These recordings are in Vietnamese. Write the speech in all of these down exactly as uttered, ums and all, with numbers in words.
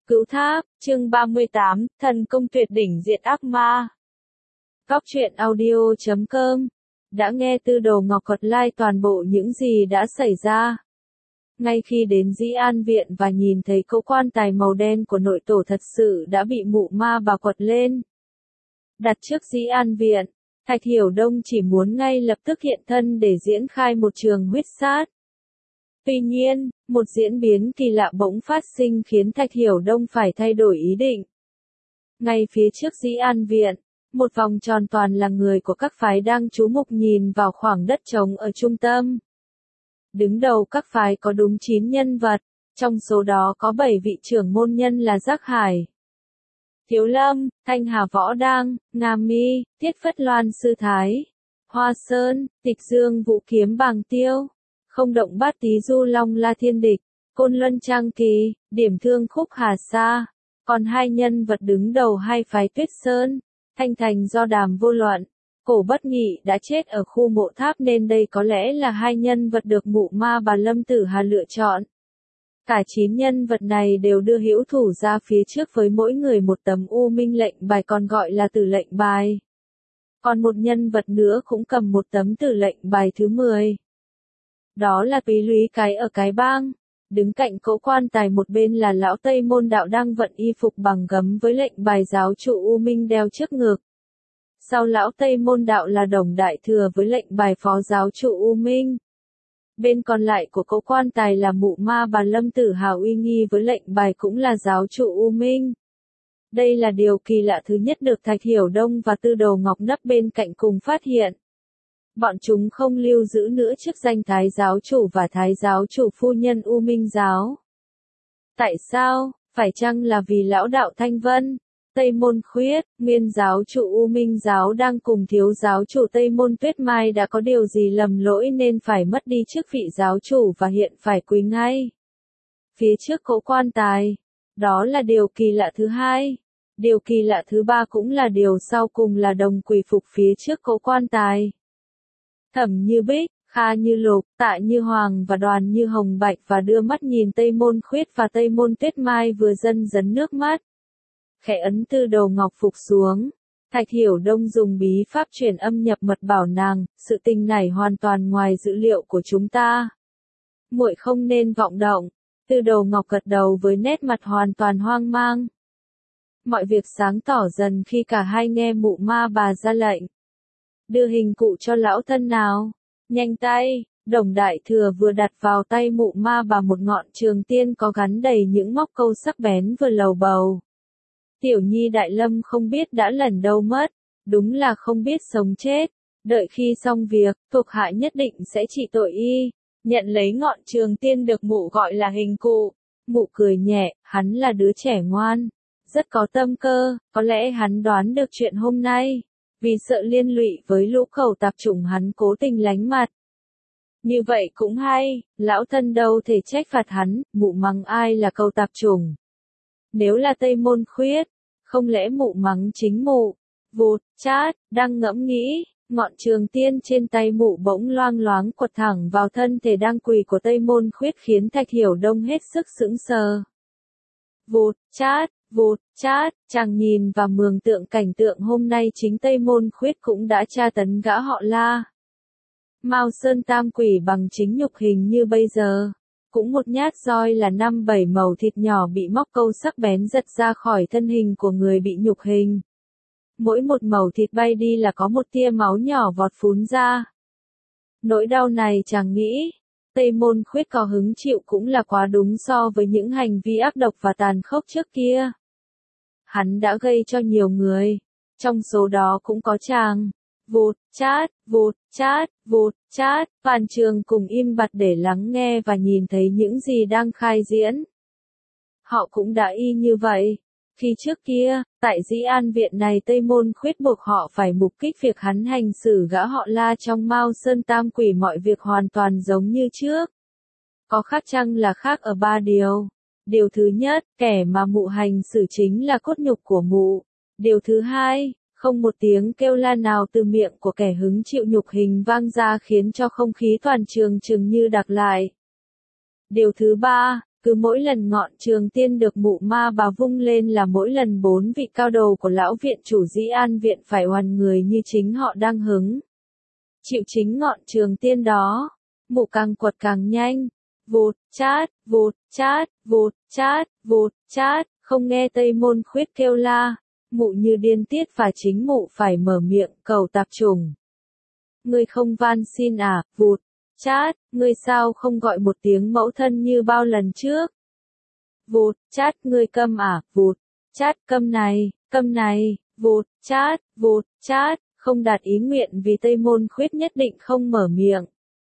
Cửu Tháp, chương ba mươi tám, thần công tuyệt đỉnh diệt ác ma. Góc truyện audio chấm com đã nghe Tư Đồ Ngọc thuật lại toàn bộ những gì đã xảy ra. Ngay khi đến Dĩ An Viện và nhìn thấy cỗ quan tài màu đen của nội tổ thật sự đã bị mụ ma bà quật lên. Đặt trước Dĩ An Viện, Thạch Hiểu Đông chỉ muốn ngay lập tức hiện thân để diễn khai một trường huyết sát. Tuy nhiên, một diễn biến kỳ lạ bỗng phát sinh khiến Thạch Hiểu Đông phải thay đổi ý định. Ngay phía trước Dĩ An Viện, một vòng tròn toàn là người của các phái đang chú mục nhìn vào khoảng đất trống ở trung tâm. Đứng đầu các phái có đúng chín nhân vật, trong số đó có bảy vị trưởng môn nhân là Giác Hải, Thiếu Lâm, Thanh Hà Võ Đăng, Nga Mi, Thiết Phất Loan Sư Thái, Hoa Sơn, Tịch Dương Vũ Kiếm Bàng Tiêu, Không Động Bát Tí Du Long La Thiên Địch, Côn Luân Trang Kỳ, Điểm Thương Khúc Hà Sa. Còn hai nhân vật đứng đầu hai phái Tuyết Sơn, Thanh Thành do Đàm Vô Luận, Cổ Bất Nghị đã chết ở khu mộ tháp nên đây có lẽ là hai nhân vật được mụ ma bà Lâm Tử Hà lựa chọn. Cả chín nhân vật này đều đưa hữu thủ ra phía trước với mỗi người một tấm U Minh lệnh bài còn gọi là tử lệnh bài. Còn một nhân vật nữa cũng cầm một tấm tử lệnh bài thứ mười. Đó là Túy Lúy Cái ở Cái Bang. Đứng cạnh cỗ quan tài một bên là lão Tây Môn Đạo đang vận y phục bằng gấm với lệnh bài giáo chủ U Minh đeo trước ngực. Sau lão Tây Môn Đạo là Đồng Đại Thừa với lệnh bài phó giáo chủ U Minh. Bên còn lại của cỗ quan tài là mụ ma bà Lâm Tử Hà uy nghi với lệnh bài cũng là giáo chủ U Minh. Đây là điều kỳ lạ thứ nhất được Thạch Hiểu Đông và Tư Đồ Ngọc nấp bên cạnh cùng phát hiện. Bọn chúng không lưu giữ nữa chức danh Thái giáo chủ và Thái giáo chủ phu nhân U Minh giáo. Tại sao? Phải chăng là vì lão đạo Thanh Vân, Tây Môn Khuyết, nguyên giáo chủ U Minh giáo đang cùng thiếu giáo chủ Tây Môn Tuyết Mai đã có điều gì lầm lỗi nên phải mất đi chức vị giáo chủ và hiện phải quỳ ngay phía trước cỗ quan tài? Đó là điều kỳ lạ thứ hai. Điều kỳ lạ thứ ba cũng là điều sau cùng là đồng quỳ phục phía trước cỗ quan tài. Thẩm Như Bích, Kha Như Lục, Tạ Như Hoàng và Đoàn Như Hồng Bạch và đưa mắt nhìn Tây Môn Khuyết và Tây Môn Tuyết Mai vừa dần dấn nước mắt. Khẽ ấn Tư Đồ Ngọc phục xuống. Thạch Hiểu Đông dùng bí pháp truyền âm nhập mật bảo nàng, sự tình này hoàn toàn ngoài dữ liệu của chúng ta. Muội không nên vọng động. Tư Đồ Ngọc gật đầu với nét mặt hoàn toàn hoang mang. Mọi việc sáng tỏ dần khi cả hai nghe mụ ma bà ra lệnh. Đưa hình cụ cho lão thân nào. Nhanh tay. Đồng Đại Thừa vừa đặt vào tay mụ ma bà một ngọn trường tiên có gắn đầy những móc câu sắc bén vừa lầu bầu. Tiểu Nhi Đại Lâm không biết đã lần đâu mất, đúng là không biết sống chết. Đợi khi xong việc, thuộc hạ nhất định sẽ trị tội y. Nhận lấy ngọn trường tiên được mụ gọi là hình cụ. Mụ cười nhẹ, hắn là đứa trẻ ngoan, rất có tâm cơ, có lẽ hắn đoán được chuyện hôm nay. Vì sợ liên lụy với lũ cẩu tạp chủng hắn cố tình lánh mặt. Như vậy cũng hay, lão thân đâu thể trách phạt hắn, mụ mắng ai là cẩu tạp chủng. Nếu là Tây Môn Khuyết, không lẽ mụ mắng chính mụ? Vụt, chát, đang ngẫm nghĩ, ngọn trường tiên trên tay mụ bỗng loang loáng quật thẳng vào thân thể đang quỳ của Tây Môn Khuyết khiến Thạch Hiểu Đông hết sức sững sờ. Vụt, chát, vụt, chát, chàng nhìn và mường tượng cảnh tượng hôm nay chính Tây Môn Khuyết cũng đã tra tấn gã họ La. Mao Sơn Tam Quỷ bằng chính nhục hình như bây giờ. Cũng một nhát roi là năm bảy mẩu thịt nhỏ bị móc câu sắc bén giật ra khỏi thân hình của người bị nhục hình. Mỗi một mẩu thịt bay đi là có một tia máu nhỏ vọt phún ra. Nỗi đau này chàng nghĩ, Tây Môn Khuyết có hứng chịu cũng là quá đúng so với những hành vi ác độc và tàn khốc trước kia. Hắn đã gây cho nhiều người, trong số đó cũng có chàng. Vụt, chát, vụt, chát, vụt, chát, toàn trường cùng im bặt để lắng nghe và nhìn thấy những gì đang khai diễn. Họ cũng đã y như vậy. Khi trước kia, tại Dĩ An Viện này Tây Môn Khuyết buộc họ phải mục kích việc hắn hành xử gã họ La trong Mao Sơn Tam Quỷ, mọi việc hoàn toàn giống như trước. Có khác chăng là khác ở ba điều. Điều thứ nhất, kẻ mà mụ hành xử chính là cốt nhục của mụ. Điều thứ hai, không một tiếng kêu la nào từ miệng của kẻ hứng chịu nhục hình vang ra khiến cho không khí toàn trường chừng như đặc lại. Điều thứ ba, Cứ mỗi lần ngọn trường tiên được mụ ma bà vung lên là mỗi lần bốn vị cao đồ của lão viện chủ Dĩ An viện phải oằn người như chính họ đang hứng chịu chính ngọn trường tiên đó. Mụ càng quật càng nhanh, vụt, chát, vụt, chát, vụt, chát, vụt, chát, không nghe Tây Môn Khuyết kêu la, mụ như điên tiết và chính mụ phải mở miệng cầu tạp chủng. Ngươi không van xin à, vụt, chát, ngươi sao không gọi một tiếng mẫu thân như bao lần trước? Vụt, chát, ngươi câm à, vụt, chát, câm này, câm này, vụt, chát, vụt, chát, không đạt ý nguyện vì Tây Môn Khuyết nhất định không mở miệng.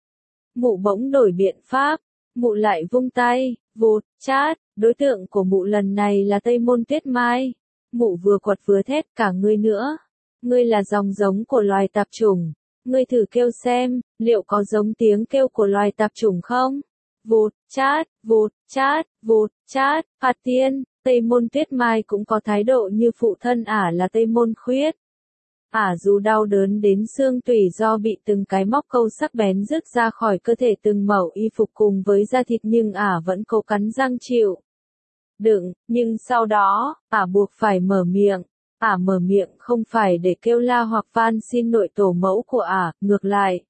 Mụ bỗng đổi biện pháp, mụ lại vung tay, vụt, chát, đối tượng của mụ lần này là Tây Môn Tuyết Mai. Mụ vừa quật vừa thét cả ngươi nữa. Ngươi là dòng giống của loài tạp chủng. Ngươi thử kêu xem, liệu có giống tiếng kêu của loài tạp chủng không? Vụt, chát, vụt, chát, vụt, chát, phạt tiên, Tây Môn Tuyết Mai cũng có thái độ như phụ thân ả là Tây Môn Khuyết. Ả dù đau đớn đến xương tủy do bị từng cái móc câu sắc bén rứt ra khỏi cơ thể từng mẩu y phục cùng với da thịt nhưng ả vẫn cố cắn răng chịu đựng, nhưng sau đó, ả buộc phải mở miệng. Ả mở miệng không phải để kêu la hoặc van xin nội tổ mẫu của ả, ngược lại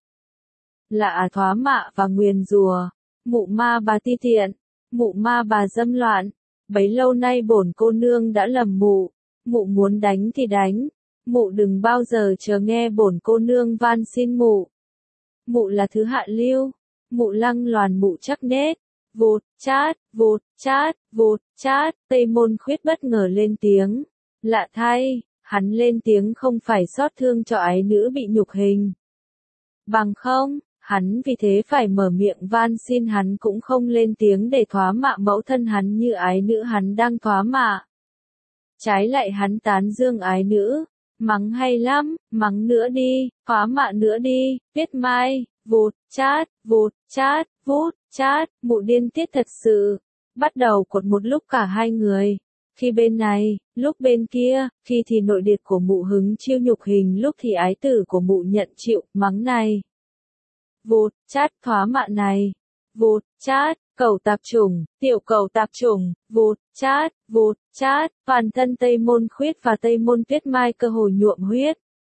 là ả thoá mạ và nguyền rủa. Mụ ma bà ti tiện, mụ ma bà dâm loạn, bấy lâu nay bổn cô nương đã lầm mụ, mụ muốn đánh thì đánh, mụ đừng bao giờ chờ nghe bổn cô nương van xin mụ. Mụ là thứ hạ lưu, mụ lăng loàn mụ chắc nết. Vụt, chát, vụt, chát, vụt, chát, Tây Môn Khuyết bất ngờ lên tiếng. Lạ thay, hắn lên tiếng không phải xót thương cho ái nữ bị nhục hình. Bằng không, hắn vì thế phải mở miệng van xin, hắn cũng không lên tiếng để thoá mạ mẫu thân hắn như ái nữ hắn đang thoá mạ. Trái lại hắn tán dương ái nữ, mắng hay lắm, mắng nữa đi, thoá mạ nữa đi, Tuyết Mai, vụt, chát, vụt, chát, vút, chát, mụ điên tiết thật sự. Bắt đầu cột một lúc cả hai người. Khi bên này, lúc bên kia, khi thì nội điệt của mụ hứng chiêu nhục hình, lúc thì ái tử của mụ nhận chịu mắng này. Vụt, chát, thoá mạ này. Vụt, chát, cầu tạp chủng, tiểu cầu tạp chủng, vụt, chát, vụt, chát, toàn thân Tây Môn Khuyết và Tây Môn Tuyết Mai cơ hồ nhuộm huyết.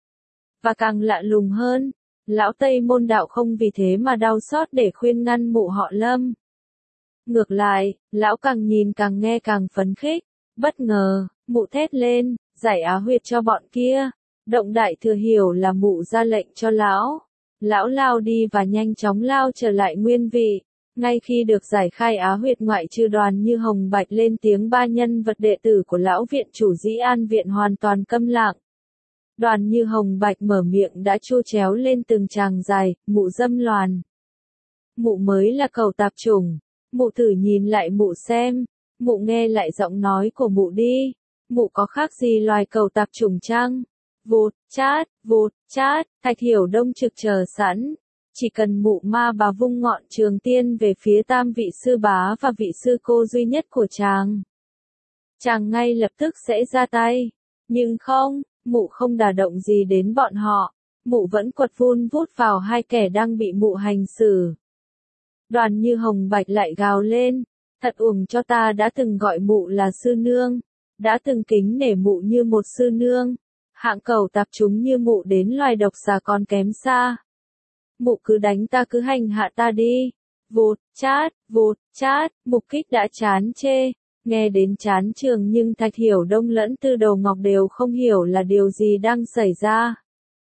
Và càng lạ lùng hơn, lão Tây Môn đạo không vì thế mà đau xót để khuyên ngăn mụ họ Lâm. Ngược lại, lão càng nhìn càng nghe càng phấn khích. Bất ngờ, mụ thét lên, giải á huyệt cho bọn kia. Động đại thừa hiểu là mụ ra lệnh cho lão. Lão lao đi và nhanh chóng lao trở lại nguyên vị. Ngay khi được giải khai á huyệt, ngoại trừ Đoàn Như Hồng Bạch lên tiếng, ba nhân vật đệ tử của lão viện chủ Dĩ An viện hoàn toàn câm lặng. Đoàn Như Hồng Bạch mở miệng đã chu chéo lên từng tràng dài, mụ dâm loàn. Mụ mới là cầu tạp chủng. Mụ thử nhìn lại mụ xem. Mụ nghe lại giọng nói của mụ đi. Mụ có khác gì loài cầu tạp chủng chăng? Vụt, chát, vụt, chát, Thạch Hiểu Đông trực chờ sẵn. Chỉ cần mụ ma bà vung ngọn trường tiên về phía tam vị sư bá và vị sư cô duy nhất của chàng, chàng ngay lập tức sẽ ra tay. Nhưng không, mụ không đả động gì đến bọn họ. Mụ vẫn quật vun vút vào hai kẻ đang bị mụ hành xử. Đoàn Như Hồng Bạch lại gào lên. Thật uổng cho ta đã từng gọi mụ là sư nương. Đã từng kính nể mụ như một sư nương. Hạng cầu tạp chúng như mụ đến loài độc xà còn kém xa. Mụ cứ đánh ta, cứ hành hạ ta đi. Vụt, chát, vụt, chát, Mục Kích đã chán chê. Nghe đến chán trường nhưng Thạch Hiểu Đông lẫn Tư Đồ Ngọc đều không hiểu là điều gì đang xảy ra.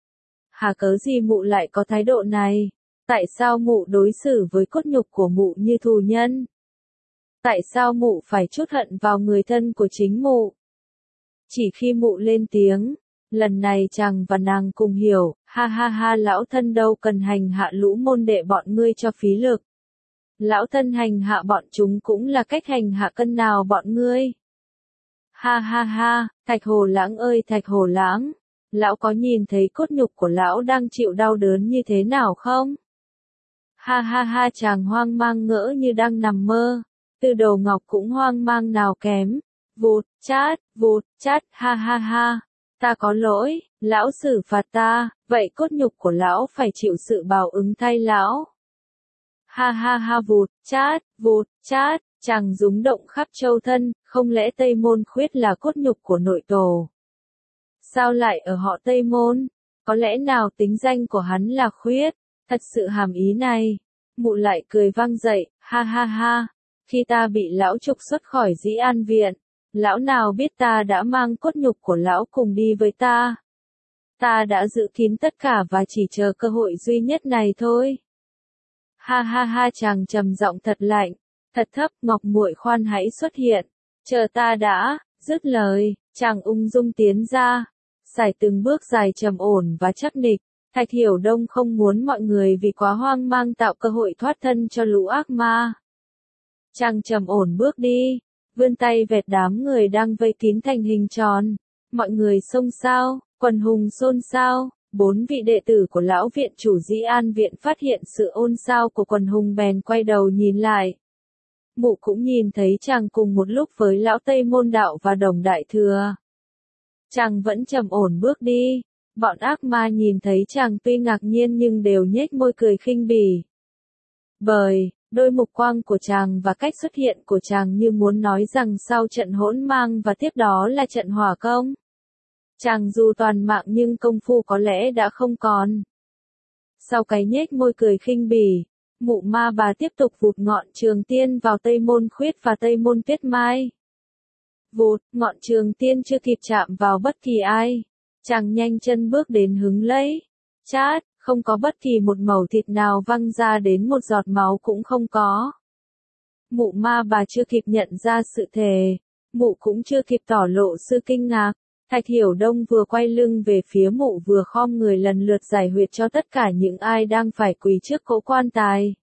Hà cớ gì mụ lại có thái độ này? Tại sao mụ đối xử với cốt nhục của mụ như thù nhân? Tại sao mụ phải trút hận vào người thân của chính mụ? Chỉ khi mụ lên tiếng, lần này chàng và nàng cùng hiểu, ha ha ha, lão thân đâu cần hành hạ lũ môn đệ bọn ngươi cho phí lực. Lão thân hành hạ bọn chúng cũng là cách hành hạ cân nào bọn ngươi. Ha ha ha, Thạch Hồ Lãng ơi Thạch Hồ Lãng, lão có nhìn thấy cốt nhục của lão đang chịu đau đớn như thế nào không? Ha ha ha, chàng hoang mang ngỡ như đang nằm mơ. Tư Đồ Ngọc cũng hoang mang nào kém. Vụt, chát, vụt, chát, ha ha ha. Ta có lỗi, lão xử phạt ta, vậy cốt nhục của lão phải chịu sự báo ứng thay lão. Ha ha ha, vụt, chát, vụt, chát, Chàng rúng động khắp châu thân, không lẽ Tây Môn Khuyết là cốt nhục của nội tổ? Sao lại ở họ Tây Môn? Có lẽ nào tính danh của hắn là Khuyết? Thật sự hàm ý này. Mụ lại cười vang dậy, ha ha ha. Khi ta bị lão trục xuất khỏi Dĩ An Viện, lão nào biết ta đã mang cốt nhục của lão cùng đi với ta. Ta đã giữ kín tất cả và chỉ chờ cơ hội duy nhất này thôi. Ha ha ha, chàng trầm giọng thật lạnh, thật thấp, Ngọc muội khoan hãy xuất hiện, chờ ta đã. Dứt lời, chàng ung dung tiến ra, sải từng bước dài trầm ổn và chắc nịch. Thạch Hiểu Đông không muốn mọi người vì quá hoang mang tạo cơ hội thoát thân cho lũ ác ma. Chàng trầm ổn bước đi, vươn tay vẹt đám người đang vây kín thành hình tròn. Mọi người xôn xao, quần hùng xôn xao. Bốn vị đệ tử của lão viện chủ Dĩ An Viện phát hiện sự ôn xao của quần hùng bèn quay đầu nhìn lại. Mụ cũng nhìn thấy chàng cùng một lúc với lão Tây Môn Đạo và Đồng Đại Thừa. Chàng vẫn trầm ổn bước đi. Bọn ác ma nhìn thấy chàng tuy ngạc nhiên nhưng đều nhếch môi cười khinh bỉ. Bởi, đôi mục quang của chàng và cách xuất hiện của chàng như muốn nói rằng sau trận hỗn mang và tiếp đó là trận hỏa công. Chàng dù toàn mạng nhưng công phu có lẽ đã không còn. Sau cái nhếch môi cười khinh bỉ, mụ ma bà tiếp tục vụt ngọn trường tiên vào Tây Môn Khuyết và Tây Môn Tuyết Mai. Vụt, ngọn trường tiên chưa kịp chạm vào bất kỳ ai. Chàng nhanh chân bước đến hứng lấy. Chát, không có bất kỳ một mẩu thịt nào văng ra, đến một giọt máu cũng không có. Mụ ma bà chưa kịp nhận ra sự thề. Mụ cũng chưa kịp tỏ lộ sự kinh ngạc. Thạch Hiểu Đông vừa quay lưng về phía mụ vừa khom người lần lượt giải huyệt cho tất cả những ai đang phải quỳ trước cỗ quan tài.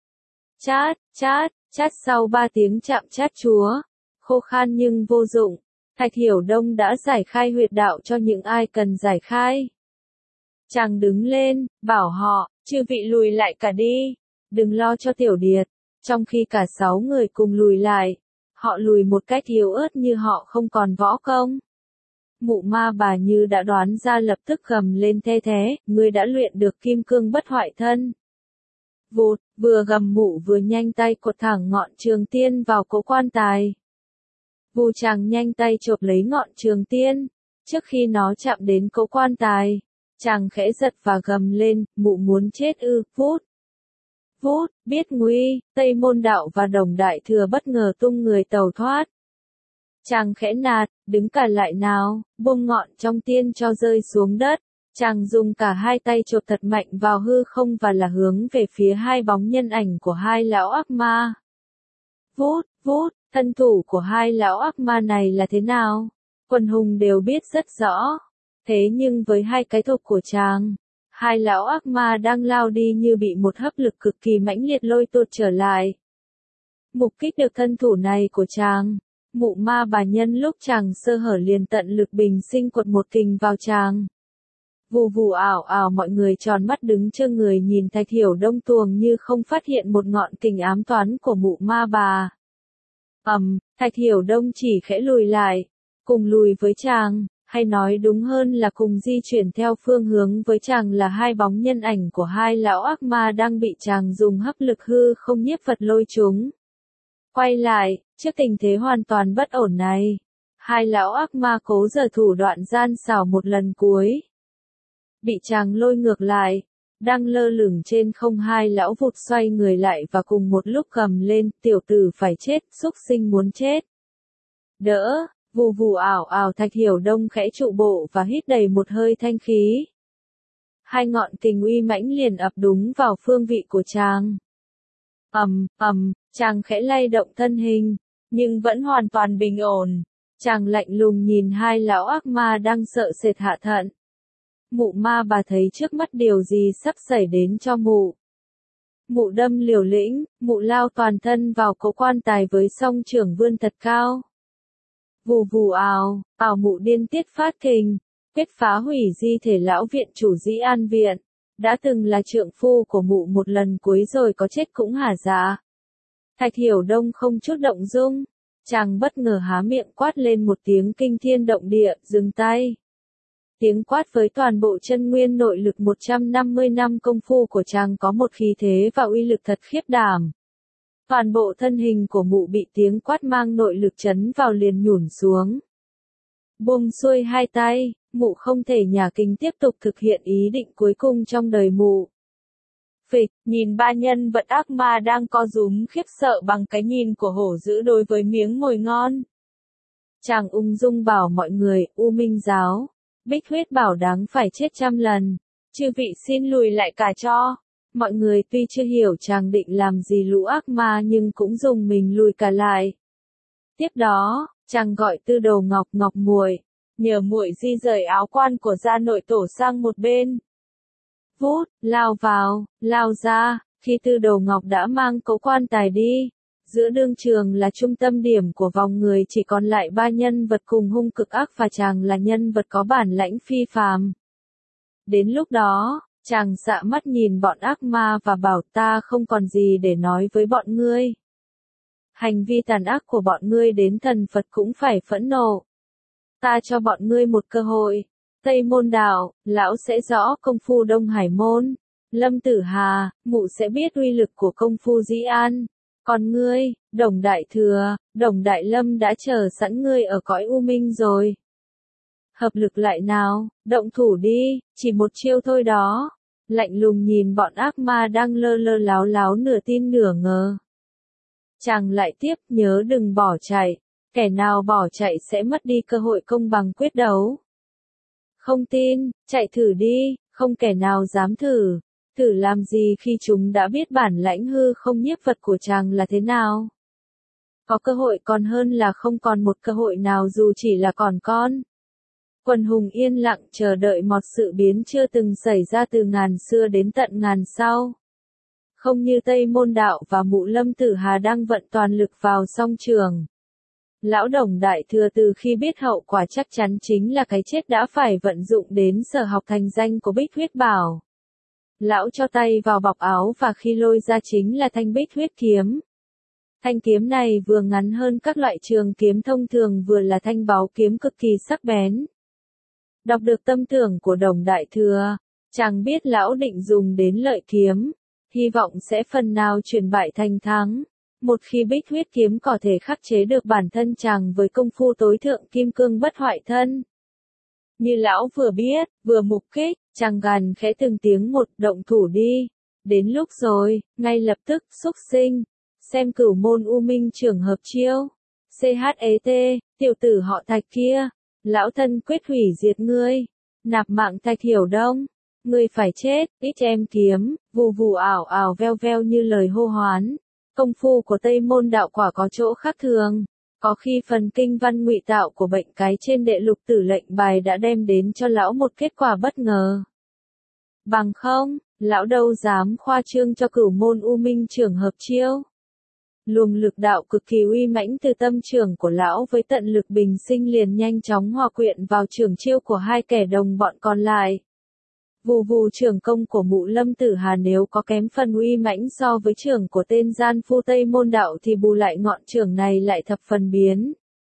Chát, chát, chát, sau ba tiếng chạm chát chúa, khô khan nhưng vô dụng, Thạch Hiểu Đông đã giải khai huyệt đạo cho những ai cần giải khai. Chàng đứng lên, bảo họ, chư vị lùi lại cả đi, đừng lo cho Tiểu Điệt. Trong khi cả sáu người cùng lùi lại, họ lùi một cách yếu ớt như họ không còn võ công. Mụ ma bà như đã đoán ra lập tức gầm lên the thế, ngươi đã luyện được kim cương bất hoại thân. Vụt, vừa gầm mụ vừa nhanh tay cột thẳng ngọn trường tiên vào cỗ quan tài. Vù, chàng nhanh tay chộp lấy ngọn trường tiên, trước khi nó chạm đến cỗ quan tài, chàng khẽ giật và gầm lên, mụ muốn chết ư? Vút. Vút, biết nguy, Tây Môn Đạo và Đồng Đại Thừa bất ngờ tung người tàu thoát. Chàng khẽ nạt, đứng cả lại nào, buông ngọn trong tiên cho rơi xuống đất. Chàng dùng cả hai tay chộp thật mạnh vào hư không và là hướng về phía hai bóng nhân ảnh của hai lão ác ma. Vút, vút, thân thủ của hai lão ác ma này là thế nào? Quần hùng đều biết rất rõ. Thế nhưng với hai cái thục của chàng, hai lão ác ma đang lao đi như bị một hấp lực cực kỳ mãnh liệt lôi tuột trở lại. Mục kích được thân thủ này của chàng, mụ ma bà nhân lúc chàng sơ hở liền tận lực bình sinh quật một kình vào chàng. Vù vù ảo ảo, mọi người tròn mắt đứng trơ người nhìn Thạch Hiểu Đông tuồng như không phát hiện một ngọn kình ám toán của mụ ma bà. Ầm, um, Thạch Hiểu Đông chỉ khẽ lùi lại, cùng lùi với chàng, hay nói đúng hơn là cùng di chuyển theo phương hướng với chàng là hai bóng nhân ảnh của hai lão ác ma đang bị chàng dùng hấp lực hư không nhiếp Phật lôi chúng. Quay lại, trước tình thế hoàn toàn bất ổn này, hai lão ác ma cố giở thủ đoạn gian xảo một lần cuối. Bị chàng lôi ngược lại, đang lơ lửng trên không, hai lão vụt xoay người lại và cùng một lúc gầm lên, tiểu tử phải chết, súc sinh muốn chết. Đỡ, vù vù ảo ảo, Thạch Hiểu Đông khẽ trụ bộ và hít đầy một hơi thanh khí. Hai ngọn kình uy mãnh liền ập đúng vào phương vị của chàng. Ầm, ầm, chàng khẽ lay động thân hình, nhưng vẫn hoàn toàn bình ổn. Chàng lạnh lùng nhìn hai lão ác ma đang sợ sệt hạ thận. Mụ ma bà thấy trước mắt điều gì sắp xảy đến cho mụ. Mụ đâm liều lĩnh, mụ lao toàn thân vào cỗ quan tài với song chưởng vươn thật cao. Vù vù ào, ào, mụ điên tiết phát kình, quyết phá hủy di thể lão viện chủ Dĩ An Viện. Đã từng là trượng phu của mụ một lần cuối rồi có chết cũng hả dạ. Thạch Hiểu Đông không chút động dung, chàng bất ngờ há miệng quát lên một tiếng kinh thiên động địa, dừng tay. Tiếng quát với toàn bộ chân nguyên nội lực một trăm năm mươi năm công phu của chàng có một khí thế và uy lực thật khiếp đảm. Toàn bộ thân hình của mụ bị tiếng quát mang nội lực chấn vào liền nhũn xuống. Buông xuôi hai tay, mụ không thể nhả kính tiếp tục thực hiện ý định cuối cùng trong đời mụ. Phịch, nhìn ba nhân vật ác ma đang co rúm khiếp sợ bằng cái nhìn của hổ dữ đối với miếng mồi ngon. Chàng ung dung bảo mọi người, U Minh giáo, Bích Huyết bảo đáng phải chết trăm lần, chư vị xin lùi lại cả cho. Mọi người tuy chưa hiểu chàng định làm gì lũ ác ma nhưng cũng dùng mình lùi cả lại. Tiếp đó, chàng gọi Tư Đầu Ngọc Ngọc muội, nhờ muội di rời áo quan của gia nội tổ sang một bên. Vút, lao vào, lao ra, khi Tư Đầu Ngọc đã mang cỗ quan tài đi, giữa đương trường là trung tâm điểm của vòng người chỉ còn lại ba nhân vật cùng hung cực ác và chàng là nhân vật có bản lãnh phi phàm. Đến lúc đó, chàng dạ mắt nhìn bọn ác ma và bảo ta không còn gì để nói với bọn ngươi. Hành vi tàn ác của bọn ngươi đến thần Phật cũng phải phẫn nộ. Ta cho bọn ngươi một cơ hội. Tây Môn Đạo, lão sẽ rõ công phu Đông Hải Môn. Lâm Tử Hà, mụ sẽ biết uy lực của công phu Dĩ An. Còn ngươi, Đồng Đại Thừa, Đồng Đại Lâm đã chờ sẵn ngươi ở cõi U Minh rồi. Hợp lực lại nào, động thủ đi, chỉ một chiêu thôi đó. Lạnh lùng nhìn bọn ác ma đang lơ lơ láo láo nửa tin nửa ngờ. Chàng lại tiếp, nhớ đừng bỏ chạy, kẻ nào bỏ chạy sẽ mất đi cơ hội công bằng quyết đấu. Không tin, chạy thử đi, không kẻ nào dám thử. Thử làm gì khi chúng đã biết bản lãnh hư không nhiếp vật của chàng là thế nào? Có cơ hội còn hơn là không còn một cơ hội nào dù chỉ là còn con. Quần hùng yên lặng chờ đợi một sự biến chưa từng xảy ra từ ngàn xưa đến tận ngàn sau. Không như Tây Môn Đạo và mụ Lâm Tử Hà đang vận toàn lực vào song trường. Lão Đồng Đại Thừa từ khi biết hậu quả chắc chắn chính là cái chết đã phải vận dụng đến sở học thành danh của Bích Huyết Bảo. Lão cho tay vào bọc áo và khi lôi ra chính là thanh Bích Huyết kiếm. Thanh kiếm này vừa ngắn hơn các loại trường kiếm thông thường vừa là thanh báu kiếm cực kỳ sắc bén. Đọc được tâm tưởng của Đồng Đại Thừa, chàng biết lão định dùng đến lợi kiếm, hy vọng sẽ phần nào chuyển bại thành thắng. Một khi Bích Huyết kiếm có thể khắc chế được bản thân chàng với công phu tối thượng kim cương bất hoại thân. Như lão vừa biết, vừa mục kích, chàng gằn khẽ từng tiếng một, động thủ đi. Đến lúc rồi, ngay lập tức, xúc sinh. Xem Cửu Môn U Minh trường hợp chiêu. xê hát e tê, tiểu tử họ Thạch kia. Lão thân quyết hủy diệt ngươi. Nạp mạng Thạch Hiểu Đông. Ngươi phải chết, ít em kiếm, vù vù ảo ảo veo veo như lời hô hoán. Công phu của Tây Môn Đạo quả có chỗ khác thường. Có khi phần kinh văn ngụy tạo của bệnh cái trên đệ lục tử lệnh bài đã đem đến cho lão một kết quả bất ngờ. Bằng không, lão đâu dám khoa trương cho Cửu Môn U Minh trường hợp chiêu. Luồng lực đạo cực kỳ uy mãnh từ tâm trường của lão với tận lực bình sinh liền nhanh chóng hòa quyện vào trường chiêu của hai kẻ đồng bọn còn lại. Vù vù trường công của mụ Lâm Tử Hà nếu có kém phần uy mãnh so với trường của tên gian phu Tây Môn Đạo thì bù lại ngọn trường này lại thập phần biến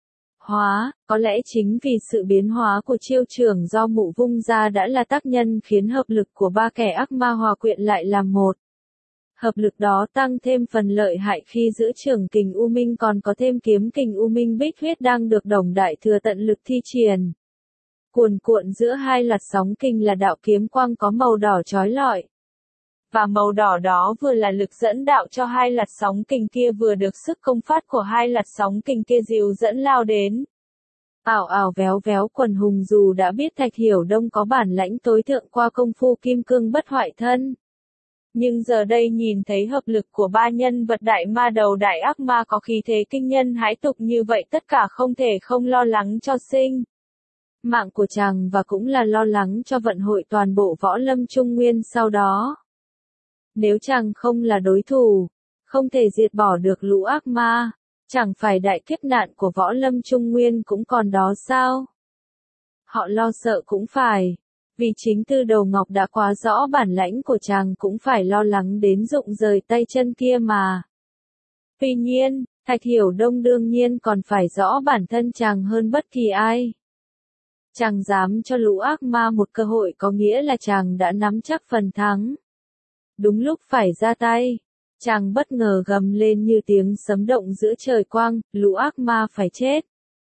hóa, có lẽ chính vì sự biến hóa của chiêu trường do mụ vung ra đã là tác nhân khiến hợp lực của ba kẻ ác ma hòa quyện lại làm một. Hợp lực đó tăng thêm phần lợi hại khi giữa trường kình U Minh còn có thêm kiếm kình U Minh Bích Huyết đang được Đồng Đại Thừa tận lực thi triển. Cuồn cuộn giữa hai loạt sóng kình là đạo kiếm quang có màu đỏ chói lọi. Và màu đỏ đó vừa là lực dẫn đạo cho hai loạt sóng kình kia vừa được sức công phát của hai loạt sóng kình kia dìu dẫn lao đến. Ảo ảo véo véo quần hùng dù đã biết Thạch Hiểu Đông có bản lãnh tối thượng qua công phu kim cương bất hoại thân. Nhưng giờ đây nhìn thấy hợp lực của ba nhân vật đại ma đầu đại ác ma có khí thế kinh nhân hãi tục như vậy tất cả không thể không lo lắng cho sinh mạng của chàng và cũng là lo lắng cho vận hội toàn bộ võ lâm Trung Nguyên sau đó. Nếu chàng không là đối thủ, không thể diệt bỏ được lũ ác ma, chẳng phải đại kiếp nạn của võ lâm Trung Nguyên cũng còn đó sao? Họ lo sợ cũng phải, vì chính Tư Đầu Ngọc đã quá rõ bản lãnh của chàng cũng phải lo lắng đến rụng rời tay chân kia mà. Tuy nhiên, Thạch Hiểu Đông đương nhiên còn phải rõ bản thân chàng hơn bất kỳ ai. Chàng dám cho lũ ác ma một cơ hội có nghĩa là chàng đã nắm chắc phần thắng. Đúng lúc phải ra tay, Chàng bất ngờ gầm lên như tiếng sấm động giữa trời quang, lũ ác ma phải chết.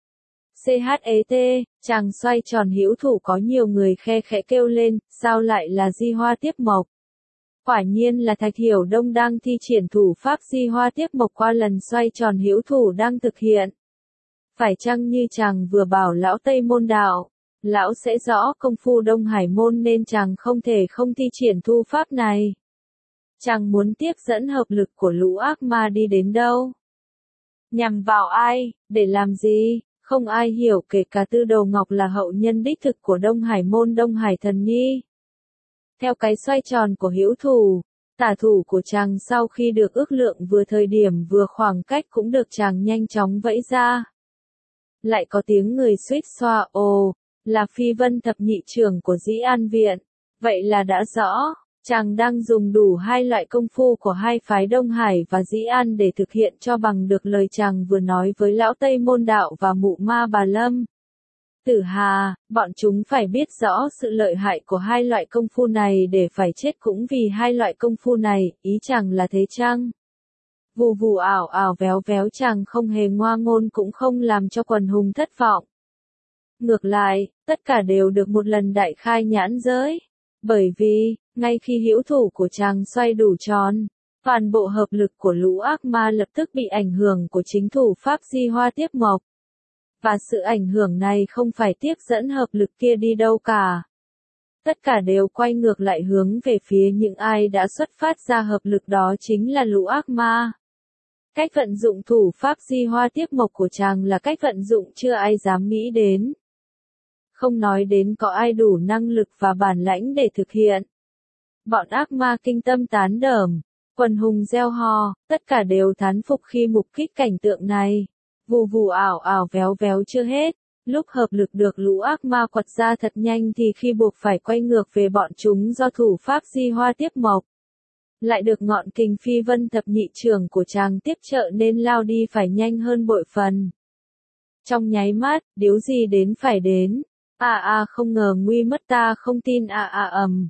Chat, chàng xoay tròn hữu thủ có nhiều người khe khẽ kêu lên, sao lại là di hoa tiếp mộc? Quả nhiên là Thạch Hiểu Đông đang thi triển thủ pháp di hoa tiếp mộc qua lần xoay tròn hữu thủ đang thực hiện. Phải chăng như chàng vừa bảo lão Tây Môn Đạo, lão sẽ rõ công phu Đông Hải môn nên chàng không thể không thi triển thu pháp này. Chàng muốn tiếp dẫn hợp lực của lũ ác ma đi đến đâu? Nhằm vào ai, để làm gì? Không ai hiểu kể cả Tư Đồ Ngọc là hậu nhân đích thực của Đông Hải môn Đông Hải Thần Nhi. Theo cái xoay tròn của hữu thủ, tả thủ của chàng sau khi được ước lượng vừa thời điểm vừa khoảng cách cũng được chàng nhanh chóng vẫy ra. Lại có tiếng người suýt xoa, ồ, là Phi Vân thập nhị trưởng của Dĩ An Viện. Vậy là đã rõ, chàng đang dùng đủ hai loại công phu của hai phái Đông Hải và Dĩ An để thực hiện cho bằng được lời chàng vừa nói với lão Tây Môn Đạo và mụ ma Bà Lâm. Tử Hà, bọn chúng phải biết rõ sự lợi hại của hai loại công phu này để phải chết cũng vì hai loại công phu này, ý chàng là thế chăng? Vù vù ảo ảo véo véo chàng không hề ngoa ngôn cũng không làm cho quần hùng thất vọng. Ngược lại, tất cả đều được một lần đại khai nhãn giới. Bởi vì, ngay khi hữu thủ của chàng xoay đủ tròn, toàn bộ hợp lực của lũ ác ma lập tức bị ảnh hưởng của chính thủ pháp di hoa tiếp mộc. Và sự ảnh hưởng này không phải tiếp dẫn hợp lực kia đi đâu cả. Tất cả đều quay ngược lại hướng về phía những ai đã xuất phát ra hợp lực đó chính là lũ ác ma. Cách vận dụng thủ pháp di hoa tiếp mộc của chàng là cách vận dụng chưa ai dám nghĩ đến. Không nói đến có ai đủ năng lực và bản lãnh để thực hiện. Bọn ác ma kinh tâm tán đờm, quần hùng reo hò, tất cả đều thán phục khi mục kích cảnh tượng này. Vù vù ảo ảo véo véo chưa hết, lúc hợp lực được lũ ác ma quật ra thật nhanh thì khi buộc phải quay ngược về bọn chúng do thủ pháp di hoa tiếp mộc. Lại được ngọn kình Phi Vân thập nhị trưởng của chàng tiếp trợ nên lao đi phải nhanh hơn bội phần. Trong nháy mắt, điếu gì đến phải đến. À à không ngờ nguy mất ta không tin à à ầm.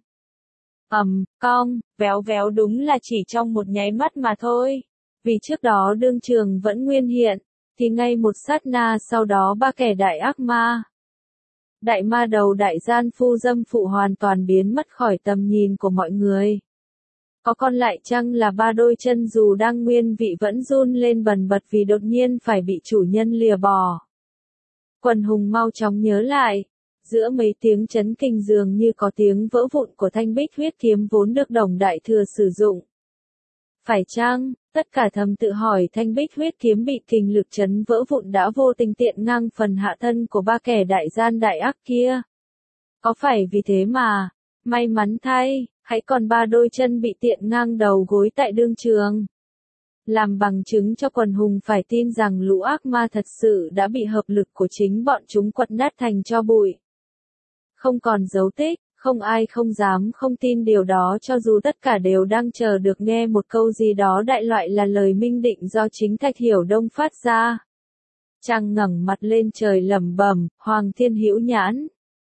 Ầm, cong, véo véo đúng là chỉ trong một nháy mắt mà thôi. Vì trước đó đương trường vẫn nguyên hiện, thì ngay một sát na sau đó ba kẻ đại ác ma. Đại ma đầu đại gian phu dâm phụ hoàn toàn biến mất khỏi tầm nhìn của mọi người. Có còn lại chăng là ba đôi chân dù đang nguyên vị vẫn run lên bần bật vì đột nhiên phải bị chủ nhân lìa bỏ. Quần hùng mau chóng nhớ lại. Giữa mấy tiếng chấn kinh dường như có tiếng vỡ vụn của thanh bích huyết kiếm vốn được Đồng Đại Thừa sử dụng. Phải chăng, tất cả thầm tự hỏi thanh bích huyết kiếm bị kình lực chấn vỡ vụn đã vô tình tiện ngang phần hạ thân của ba kẻ đại gian đại ác kia? Có phải vì thế mà, may mắn thay, hãy còn ba đôi chân bị tiện ngang đầu gối tại đương trường? Làm bằng chứng cho quần hùng phải tin rằng lũ ác ma thật sự đã bị hợp lực của chính bọn chúng quật nát thành tro bụi. Không còn dấu tích, không ai không dám không tin điều đó cho dù tất cả đều đang chờ được nghe một câu gì đó đại loại là lời minh định do chính Thạch Hiểu Đông phát ra. Chàng ngẩng mặt lên trời lẩm bẩm, Hoàng Thiên Hữu Nhãn.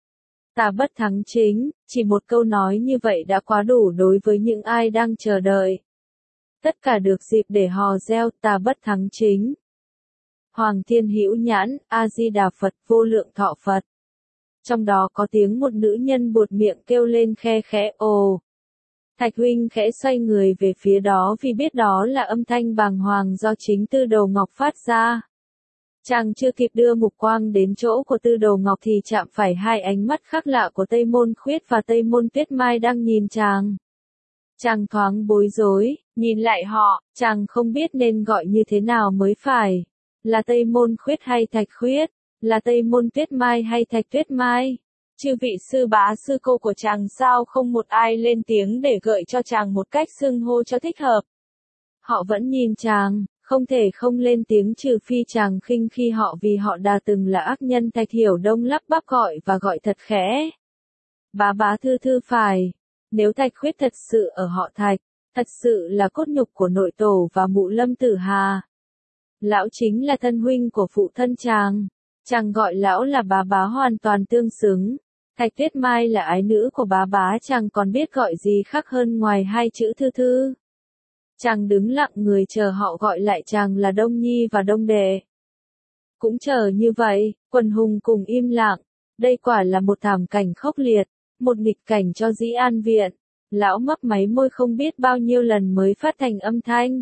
Ta bất thắng chính, chỉ một câu nói như vậy đã quá đủ đối với những ai đang chờ đợi. Tất cả được dịp để hò reo, ta bất thắng chính. Hoàng Thiên Hữu Nhãn, A-di-đà Phật, vô lượng thọ Phật. Trong đó có tiếng một nữ nhân buột miệng kêu lên khe khẽ ồ. Thạch huynh khẽ xoay người về phía đó vì biết đó là âm thanh bàng hoàng do chính Tư Đồ Ngọc phát ra. Chàng chưa kịp đưa mục quang đến chỗ của Tư Đồ Ngọc thì chạm phải hai ánh mắt khác lạ của Tây Môn Khuyết và Tây Môn Tuyết Mai đang nhìn chàng. Chàng thoáng bối rối, nhìn lại họ, chàng không biết nên gọi như thế nào mới phải. Là Tây Môn Khuyết hay Thạch Khuyết? Là Tây Môn Tuyết Mai hay Thạch Tuyết Mai? Chư vị sư bá sư cô của chàng sao không một ai lên tiếng để gợi cho chàng một cách xưng hô cho thích hợp? Họ vẫn nhìn chàng, không thể không lên tiếng trừ phi chàng khinh khi họ vì họ đã từng là ác nhân. Thạch Hiểu Đông lắp bắp gọi và gọi thật khẽ. Bá bá thư thư phải. Nếu Thạch Khuyết thật sự ở họ Thạch, thật sự là cốt nhục của nội tổ và mụ Lâm Tử Hà. Lão chính là thân huynh của phụ thân chàng. Chàng gọi lão là bá bá hoàn toàn tương xứng. Thạch Tuyết Mai là ái nữ của bá bá, chàng còn biết gọi gì khác hơn ngoài hai chữ thư thư. Chàng đứng lặng người chờ họ gọi lại chàng là Đông Nhi và Đông Đệ. Cũng chờ như vậy, quần hùng cùng im lặng. Đây quả là một thảm cảnh khốc liệt, một nghịch cảnh cho Dĩ An Viện. Lão mấp máy môi không biết bao nhiêu lần mới phát thành âm thanh.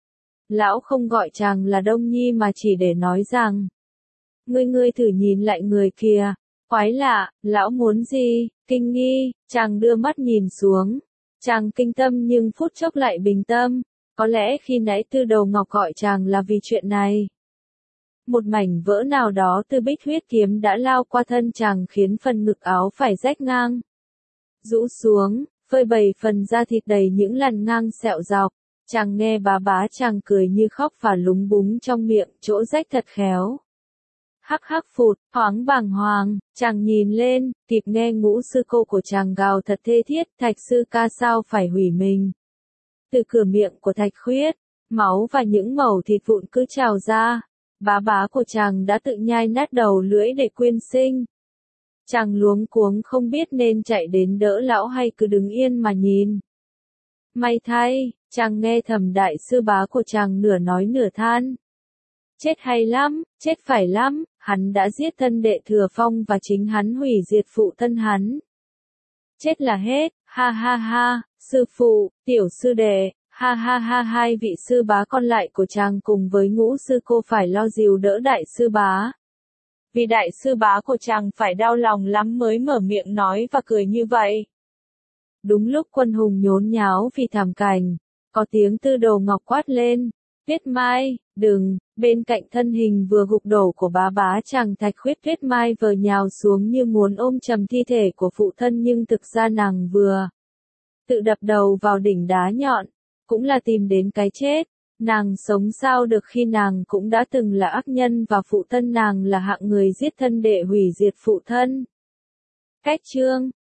Lão không gọi chàng là Đông Nhi mà chỉ để nói rằng: Ngươi ngươi thử nhìn lại người kìa, quái lạ, lão muốn gì? Kinh nghi, chàng đưa mắt nhìn xuống. Chàng kinh tâm nhưng phút chốc lại bình tâm. Có lẽ khi nãy Tư Đồ Ngọc gọi chàng là vì chuyện này. Một mảnh vỡ nào đó từ bích huyết kiếm đã lao qua thân chàng khiến phần ngực áo phải rách ngang. Rũ xuống, phơi bày phần da thịt đầy những lằn ngang sẹo dọc. Chàng nghe bá bá chàng cười như khóc và lúng búng trong miệng, chỗ rách thật khéo. Hắc hắc phụt, thoáng bàng hoàng, chàng nhìn lên, kịp nghe Ngũ sư cô của chàng gào thật thê thiết, Thạch sư ca sao phải hủy mình. Từ cửa miệng của Thạch Khuyết, máu và những mẩu thịt vụn cứ trào ra. Bá bá của chàng đã tự nhai nát đầu lưỡi để quyên sinh. Chàng luống cuống không biết nên chạy đến đỡ lão hay cứ đứng yên mà nhìn. May thay, chàng nghe thầm đại sư bá của chàng nửa nói nửa than. Chết hay lắm, chết phải lắm, hắn đã giết thân đệ Thừa Phong và chính hắn hủy diệt phụ thân hắn. Chết là hết, ha ha ha, sư phụ, tiểu sư đệ, ha ha ha hai vị sư bá còn lại của chàng cùng với Ngũ sư cô phải lo dìu đỡ đại sư bá. Vì đại sư bá của chàng phải đau lòng lắm mới mở miệng nói và cười như vậy. Đúng lúc quân hùng nhốn nháo vì thảm cảnh, có tiếng Tư Đồ Ngọc quát lên, Tuyết Mai, đừng, bên cạnh thân hình vừa gục đổ của bá bá chàng Thạch Khuyết, Tuyết Mai vừa nhào xuống như muốn ôm chầm thi thể của phụ thân nhưng thực ra nàng vừa tự đập đầu vào đỉnh đá nhọn, cũng là tìm đến cái chết. Nàng sống sao được khi nàng cũng đã từng là ác nhân và phụ thân nàng là hạng người giết thân đệ hủy diệt phụ thân. Cách chương